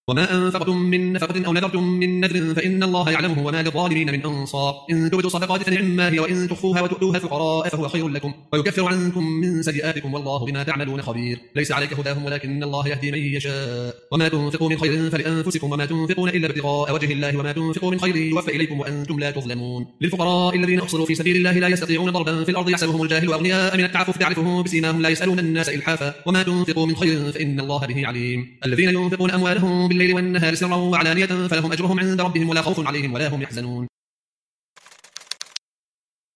وما أنفقتم من نفقة أو نذرتم من نذر فإن الله يعلمه وما للظالمين من أنصار إن تبدوا صدقات فنعما هي وإن تخفوها وتؤتوها الفقراء فهو خير لكم ويكفر عنكم من سيئاتكم والله بما تعملون خبير ليس عليك هداهم ولكن الله يهدي من يشاء وما تنفقوا من خير فلأنفسكم وما تنفقون إلا ابتغاء وجه الله وما تنفقوا من خير يوفى إليكم وأنتم لا تظلمون للفقراء الذين أحصروا في سبيل الله لا يستطيعون ضربا في الأرض يحسبهم الجاهل أغنياء من التعفف تعرفهم بسيماهم لا يسألون الناس إلحافا وما تنفقوا من خير فإن الله به عليم الذين ينفقون أموالهم بالليل والنهار سرا وعلانية فلهم أجرهم عند ربهم ولا خوف عليهم ولا هم يحزنون